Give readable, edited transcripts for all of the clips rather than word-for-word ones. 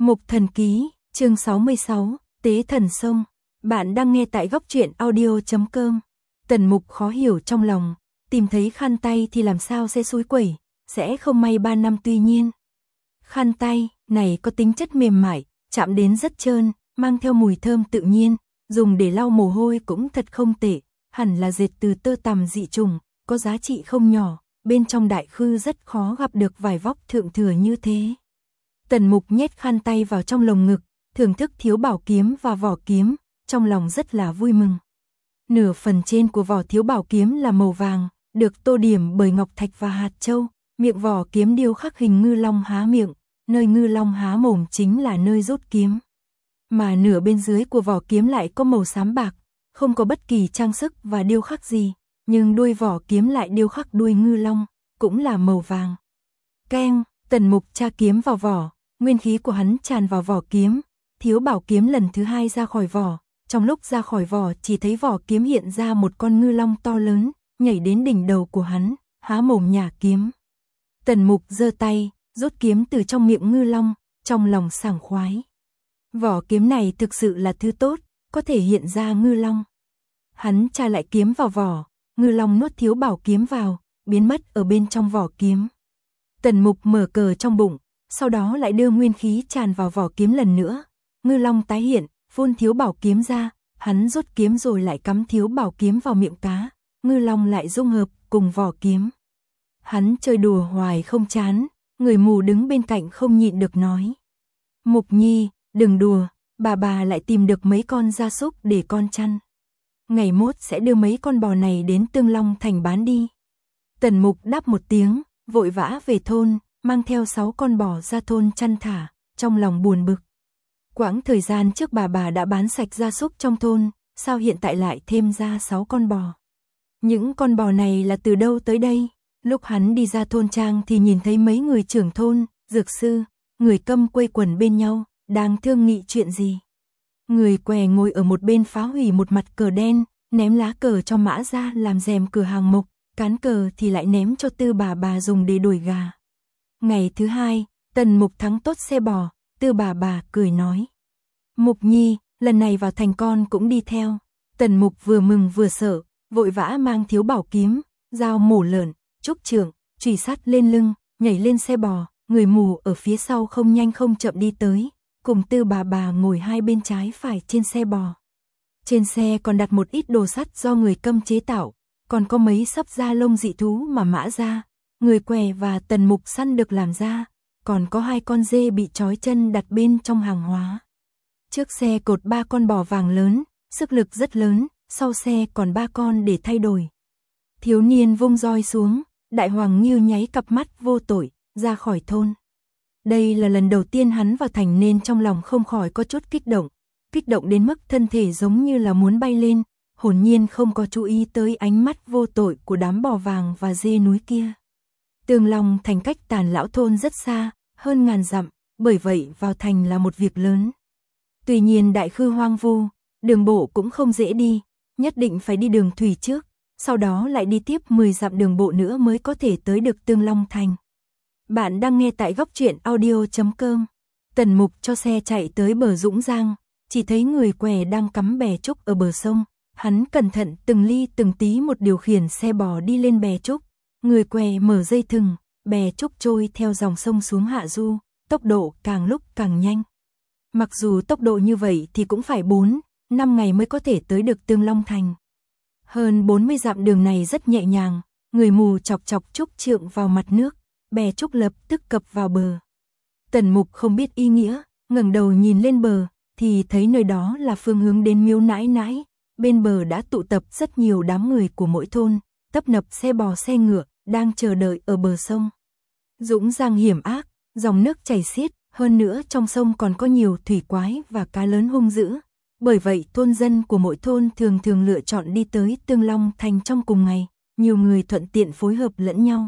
Mục Thần Ký, chương 66, Tế Thần Sông. Bạn đang nghe tại góc truyện audio.com. Tần Mục khó hiểu trong lòng, tìm thấy khăn tay thì làm sao sẽ xúi quẩy, sẽ không may 3 năm tuy nhiên. Khăn tay này có tính chất mềm mại, chạm đến rất trơn, mang theo mùi thơm tự nhiên, dùng để lau mồ hôi cũng thật không tệ, hẳn là dệt từ tơ tằm dị trùng, có giá trị không nhỏ, bên trong đại khư rất khó gặp được vải vóc thượng thừa như thế. Tần Mục nhét khăn tay vào trong lồng ngực, thưởng thức thiếu bảo kiếm và vỏ kiếm, trong lòng rất là vui mừng. Nửa phần trên của vỏ thiếu bảo kiếm là màu vàng, được tô điểm bởi ngọc thạch và hạt châu, miệng vỏ kiếm điêu khắc hình ngư long há miệng, nơi ngư long há mồm chính là nơi rút kiếm. Mà nửa bên dưới của vỏ kiếm lại có màu xám bạc, không có bất kỳ trang sức và điêu khắc gì, nhưng đuôi vỏ kiếm lại điêu khắc đuôi ngư long, cũng là màu vàng. Keng, Tần Mục tra kiếm vào vỏ, nguyên khí của hắn tràn vào vỏ kiếm, thiếu bảo kiếm lần thứ hai ra khỏi vỏ, trong lúc ra khỏi vỏ chỉ thấy vỏ kiếm hiện ra một con ngư long to lớn, nhảy đến đỉnh đầu của hắn, há mồm nhả kiếm. Tần Mục giơ tay, rút kiếm từ trong miệng ngư long, trong lòng sảng khoái. Vỏ kiếm này thực sự là thứ tốt, có thể hiện ra ngư long. Hắn tra lại kiếm vào vỏ, ngư long nuốt thiếu bảo kiếm vào, biến mất ở bên trong vỏ kiếm. Tần Mục mở cờ trong bụng, sau đó lại đưa nguyên khí tràn vào vỏ kiếm lần nữa. Ngư long tái hiện, phun thiếu bảo kiếm ra, hắn rút kiếm rồi lại cắm thiếu bảo kiếm vào miệng cá, ngư long lại dung hợp cùng vỏ kiếm. Hắn chơi đùa hoài không chán, người mù đứng bên cạnh không nhịn được nói: Mục Nhi, đừng đùa, bà lại tìm được mấy con gia súc để con chăn. Ngày mốt sẽ đưa mấy con bò này đến Tương Long Thành bán đi. Tần Mục đáp một tiếng, vội vã về thôn, mang theo 6 con bò ra thôn chăn thả, trong lòng buồn bực. Quãng thời gian trước bà đã bán sạch gia súc trong thôn, sao hiện tại lại thêm ra 6 con bò? Những con bò này là từ đâu tới đây? Lúc hắn đi ra thôn trang thì nhìn thấy mấy người trưởng thôn, dược sư, người câm quây quần bên nhau, đang thương nghị chuyện gì. Người què ngồi ở một bên phá hủy một mặt cờ đen, ném lá cờ cho Mã ra làm rèm cửa hàng mộc, cán cờ thì lại ném cho Tư bà dùng để đổi gà. Ngày thứ hai, Tần Mục thắng tốt xe bò, Tư bà cười nói: Mục Nhi, lần này vào thành con cũng đi theo. Tần Mục vừa mừng vừa sợ, vội vã mang thiếu bảo kiếm, dao mổ lợn, trúc trượng, chùy sắt lên lưng, nhảy lên xe bò, người mù ở phía sau không nhanh không chậm đi tới, cùng Tư bà ngồi hai bên trái phải trên xe bò. Trên xe còn đặt một ít đồ sắt do người câm chế tạo, còn có mấy sấp da lông dị thú mà Mã ra, người què và Tần Mục săn được làm ra, còn có 2 con dê bị trói chân đặt bên trong hàng hóa. Trước xe cột 3 con bò vàng lớn, sức lực rất lớn, sau xe còn 3 con để thay đổi. Thiếu niên vung roi xuống, Đại Hoàng Ngưu nháy cặp mắt vô tội, ra khỏi thôn. Đây là lần đầu tiên hắn vào thành nên trong lòng không khỏi có chút kích động đến mức thân thể giống như là muốn bay lên, hồn nhiên không có chú ý tới ánh mắt vô tội của đám bò vàng và dê núi kia. Tương Long Thành cách Tàn Lão thôn rất xa, hơn ngàn dặm, bởi vậy vào thành là một việc lớn. Tuy nhiên đại khư hoang vu, đường bộ cũng không dễ đi, nhất định phải đi đường thủy trước, sau đó lại đi tiếp 10 dặm đường bộ nữa mới có thể tới được Tương Long Thành. Bạn đang nghe tại góc truyện audio.com. Tần Mục cho xe chạy tới bờ Dũng Giang, chỉ thấy người què đang cắm bè trúc ở bờ sông, hắn cẩn thận từng ly từng tí một điều khiển xe bò đi lên bè trúc, người què mở dây thừng, bè trúc trôi theo dòng sông xuống hạ du, tốc độ càng lúc càng nhanh. Mặc dù tốc độ như vậy thì cũng phải 4-5 ngày mới có thể tới được Tương Long Thành. Hơn 40 dặm đường này rất nhẹ nhàng, người mù chọc trúc trượng vào mặt nước, bè trúc lập tức cập vào bờ. Tần Mục không biết ý nghĩa, ngẩng đầu nhìn lên bờ, thì thấy nơi đó là phương hướng đến miếu nãi nãi, bên bờ đã tụ tập rất nhiều đám người của mỗi thôn, tấp nập xe bò xe ngựa, đang chờ đợi ở bờ sông. Dũng Giang hiểm ác, dòng nước chảy xiết, hơn nữa trong sông còn có nhiều thủy quái và cá lớn hung dữ. Bởi vậy thôn dân của mỗi thôn thường lựa chọn đi tới Tương Long Thành trong cùng ngày, nhiều người thuận tiện phối hợp lẫn nhau.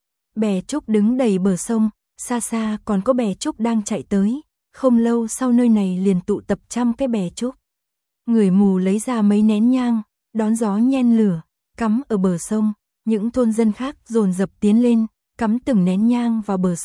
Bè trúc đứng đầy bờ sông, xa xa còn có bè trúc đang chạy tới, không lâu sau nơi này liền tụ tập trăm cái bè trúc. Người mù lấy ra mấy nén nhang, đón gió nhen lửa, cắm ở bờ sông, những thôn dân khác dồn dập tiến lên, cắm từng nén nhang vào bờ sông,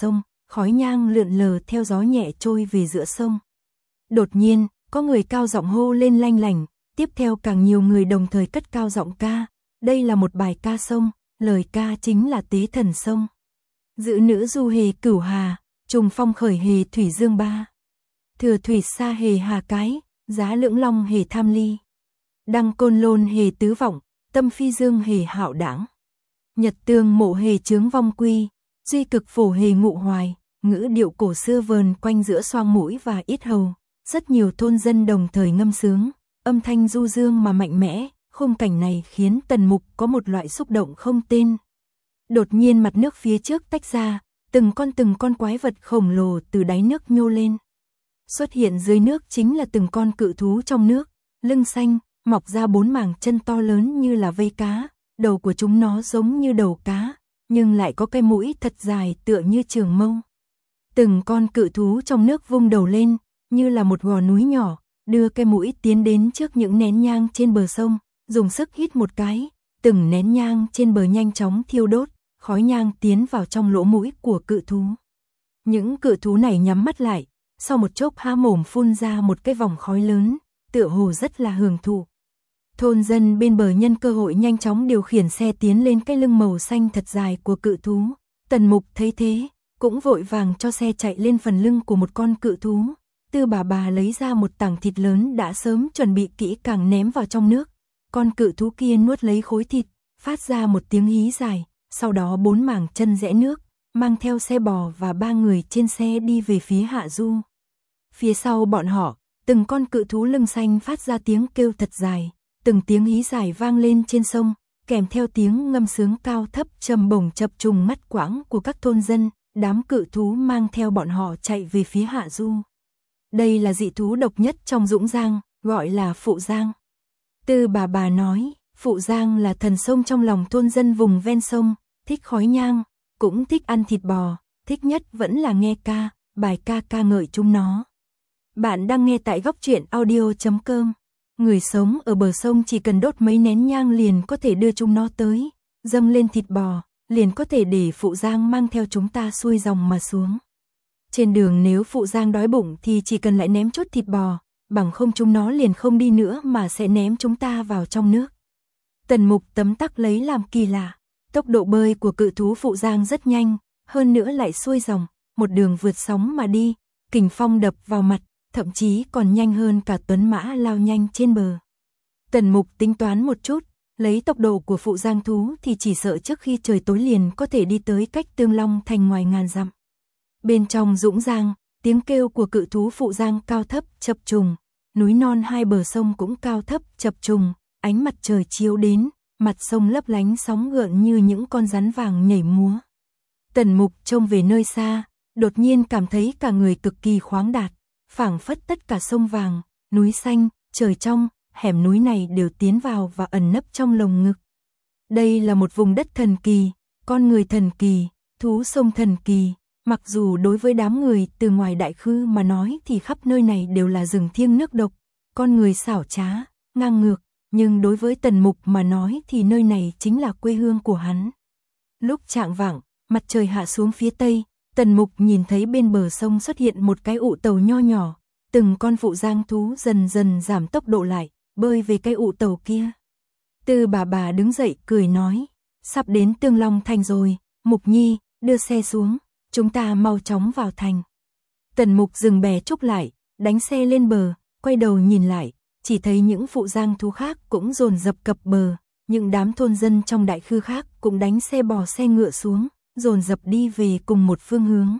khói nhang lượn lờ theo gió nhẹ trôi về giữa sông. Đột nhiên, có người cao giọng hô lên lanh lảnh, tiếp theo càng nhiều người đồng thời cất cao giọng ca. Đây là một bài ca sông, lời ca chính là Tế Thần Sông. Giữ nữ du hề cửu hà, trùng phong khởi hề thủy dương ba. Thừa thủy xa hề hà cái, giá lưỡng long hề tham ly. Đăng côn lôn hề tứ vọng, tâm phi dương hề hạo đãng. Nhật tương mộ hề chướng vong quy, duy cực phổ hề ngụ hoài, ngữ điệu cổ xưa vờn quanh giữa xoang mũi và yết hầu. Rất nhiều thôn dân đồng thời ngâm sướng, âm thanh du dương mà mạnh mẽ, khung cảnh này khiến Tần Mục có một loại xúc động không tên. Đột nhiên mặt nước phía trước tách ra, từng con quái vật khổng lồ từ đáy nước nhô lên. Xuất hiện dưới nước chính là từng con cự thú trong nước, lưng xanh, mọc ra 4 mảng chân to lớn như là vây cá, đầu của chúng nó giống như đầu cá, nhưng lại có cái mũi thật dài tựa như trường mâu. Từng con cự thú trong nước vung đầu lên, như là một gò núi nhỏ, đưa cái mũi tiến đến trước những nén nhang trên bờ sông, dùng sức hít một cái, từng nén nhang trên bờ nhanh chóng thiêu đốt, khói nhang tiến vào trong lỗ mũi của cự thú. Những cự thú này nhắm mắt lại, sau một chốc há mồm phun ra một cái vòng khói lớn, tựa hồ rất là hưởng thụ. Thôn dân bên bờ nhân cơ hội nhanh chóng điều khiển xe tiến lên cái lưng màu xanh thật dài của cự thú. Tần Mục thấy thế, cũng vội vàng cho xe chạy lên phần lưng của một con cự thú. Tư bà lấy ra một tảng thịt lớn đã sớm chuẩn bị kỹ càng ném vào trong nước. Con cự thú kia nuốt lấy khối thịt, phát ra một tiếng hí dài, sau đó 4 mảng chân rẽ nước, mang theo xe bò và 3 người trên xe đi về phía hạ du. Phía sau bọn họ, từng con cự thú lưng xanh phát ra tiếng kêu thật dài, từng tiếng hí dài vang lên trên sông, kèm theo tiếng ngâm sướng cao thấp trầm bổng chập trùng ngắt quãng của các thôn dân. Đám cự thú mang theo bọn họ chạy về phía hạ du. Đây là dị thú độc nhất trong Dũng Giang, gọi là Phụ Giang. Tư bà nói, Phụ Giang là thần sông trong lòng thôn dân vùng ven sông, thích khói nhang, cũng thích ăn thịt bò, thích nhất vẫn là nghe ca, bài ca ca ngợi chúng nó. Bạn đang nghe tại góc truyện audio.com. Người sống ở bờ sông chỉ cần đốt mấy nén nhang liền có thể đưa chúng nó tới, dâng lên thịt bò, liền có thể để Phụ Giang mang theo chúng ta xuôi dòng mà xuống. Trên đường nếu Phụ Giang đói bụng thì chỉ cần lại ném chút thịt bò, bằng không chúng nó liền không đi nữa mà sẽ ném chúng ta vào trong nước. Tần Mục tấm tắc lấy làm kỳ lạ, tốc độ bơi của cự thú Phụ Giang rất nhanh, hơn nữa lại xuôi dòng, một đường vượt sóng mà đi, kình phong đập vào mặt, thậm chí còn nhanh hơn cả tuấn mã lao nhanh trên bờ. Tần Mục tính toán một chút, lấy tốc độ của Phụ Giang thú thì chỉ sợ trước khi trời tối liền có thể đi tới cách Tương Long thành ngoài ngàn dặm. Bên trong Dũng Giang, tiếng kêu của cự thú Phụ Giang cao thấp chập trùng, núi non hai bờ sông cũng cao thấp chập trùng, ánh mặt trời chiếu đến, mặt sông lấp lánh sóng gợn như những con rắn vàng nhảy múa. Tần Mục trông về nơi xa, đột nhiên cảm thấy cả người cực kỳ khoáng đạt, phảng phất tất cả sông vàng, núi xanh, trời trong, hẻm núi này đều tiến vào và ẩn nấp trong lồng ngực. Đây là một vùng đất thần kỳ, con người thần kỳ, thú sông thần kỳ. Mặc dù đối với đám người từ ngoài đại khư mà nói thì khắp nơi này đều là rừng thiêng nước độc, con người xảo trá, ngang ngược, nhưng đối với Tần Mục mà nói thì nơi này chính là quê hương của hắn. Lúc chạng vạng, mặt trời hạ xuống phía tây, Tần Mục nhìn thấy bên bờ sông xuất hiện một cái ụ tàu nho nhỏ, từng con Phụ Giang thú dần dần giảm tốc độ lại, bơi về cái ụ tàu kia. Tư bà đứng dậy cười nói, sắp đến Tương Long thành rồi, Mục Nhi, đưa xe xuống, chúng ta mau chóng vào thành. Tần Mục dừng bè trúc lại, đánh xe lên bờ, quay đầu nhìn lại, chỉ thấy những Phụ Giang thú khác cũng dồn dập cập bờ, những đám thôn dân trong đại khư khác cũng đánh xe bò xe ngựa xuống, dồn dập đi về cùng một phương hướng.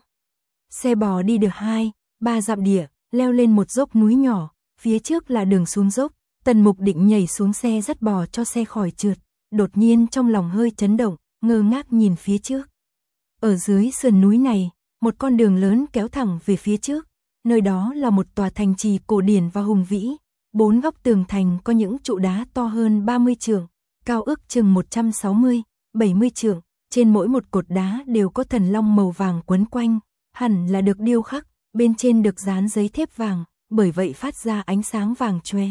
Xe bò đi được 2-3 dặm địa, leo lên một dốc núi nhỏ, phía trước là đường xuống dốc. Tần Mục định nhảy xuống xe dắt bò cho xe khỏi trượt, đột nhiên trong lòng hơi chấn động, ngơ ngác nhìn phía trước. Ở dưới sườn núi này, một con đường lớn kéo thẳng về phía trước, nơi đó là một tòa thành trì cổ điển và hùng vĩ, 4 góc tường thành có những trụ đá to hơn 30 trượng, cao ước chừng 160-70 trượng, trên mỗi một cột đá đều có thần long màu vàng quấn quanh, hẳn là được điêu khắc, bên trên được dán giấy thép vàng, bởi vậy phát ra ánh sáng vàng chóe.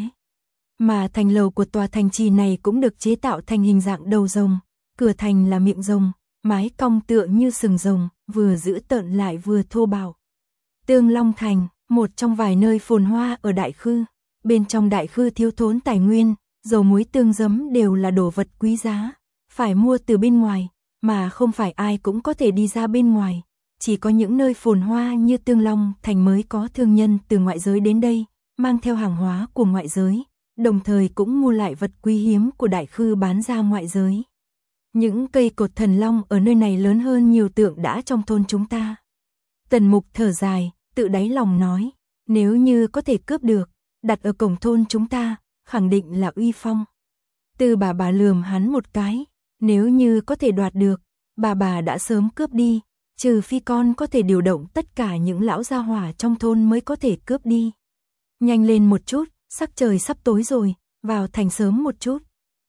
Mà thành lầu của tòa thành trì này cũng được chế tạo thành hình dạng đầu rồng, cửa thành là miệng rồng, mái cong tựa như sừng rồng, vừa dữ tợn lại vừa thô bạo. Tương Long Thành, một trong vài nơi phồn hoa ở Đại Khư. Bên trong Đại Khư thiếu thốn tài nguyên, dầu muối tương giấm đều là đồ vật quý giá, phải mua từ bên ngoài, mà không phải ai cũng có thể đi ra bên ngoài. Chỉ có những nơi phồn hoa như Tương Long Thành mới có thương nhân từ ngoại giới đến đây, mang theo hàng hóa của ngoại giới, đồng thời cũng mua lại vật quý hiếm của Đại Khư bán ra ngoại giới. Những cây cột thần long ở nơi này lớn hơn nhiều tượng đã trong thôn chúng ta. Tần Mục thở dài, tự đáy lòng nói, nếu như có thể cướp được, đặt ở cổng thôn chúng ta, khẳng định là uy phong. Từ bà lườm hắn một cái, nếu như có thể đoạt được, bà đã sớm cướp đi, trừ phi con có thể điều động tất cả những lão gia hỏa trong thôn mới có thể cướp đi. Nhanh lên một chút, sắc trời sắp tối rồi, vào thành sớm một chút.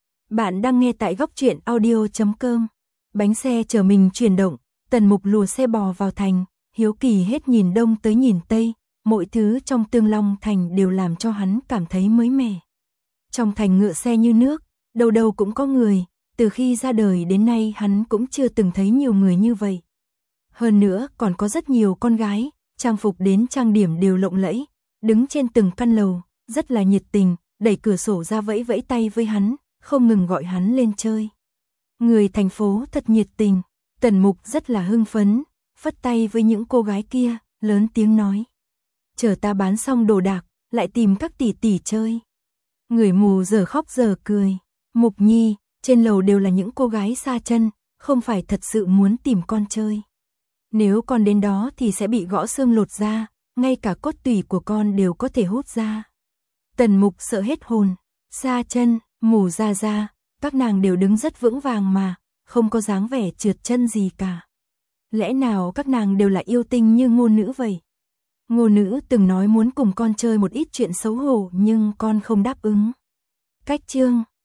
Bạn đang nghe tại góc truyện audio.com. Bánh xe chở mình chuyển động, Tần Mục lùa xe bò vào thành, hiếu kỳ hết nhìn đông tới nhìn tây, mọi thứ trong Tương Long Thành đều làm cho hắn cảm thấy mới mẻ. Trong thành ngựa xe như nước, đâu đâu cũng có người, từ khi ra đời đến nay hắn cũng chưa từng thấy nhiều người như vậy. Hơn nữa còn có rất nhiều con gái, trang phục đến trang điểm đều lộng lẫy, đứng trên từng căn lầu, rất là nhiệt tình, đẩy cửa sổ ra vẫy vẫy tay với hắn, không ngừng gọi hắn lên chơi. Người thành phố thật nhiệt tình, Tần Mục rất là hưng phấn, phất tay với những cô gái kia, lớn tiếng nói. Chờ ta bán xong đồ đạc, lại tìm các tỷ tỷ chơi. Người mù giờ khóc giờ cười, Mục Nhi, trên lầu đều là những cô gái xa chân, không phải thật sự muốn tìm con chơi. Nếu con đến đó thì sẽ bị gõ xương lột ra, ngay cả cốt tủy của con đều có thể hút ra. Tần Mục sợ hết hồn, xa chân, mù ra, các nàng đều đứng rất vững vàng mà, không có dáng vẻ trượt chân gì cả. Lẽ nào các nàng đều là yêu tinh như Ngô Nữ vậy? Ngô Nữ từng nói muốn cùng con chơi một ít chuyện xấu hổ nhưng con không đáp ứng. Cách chương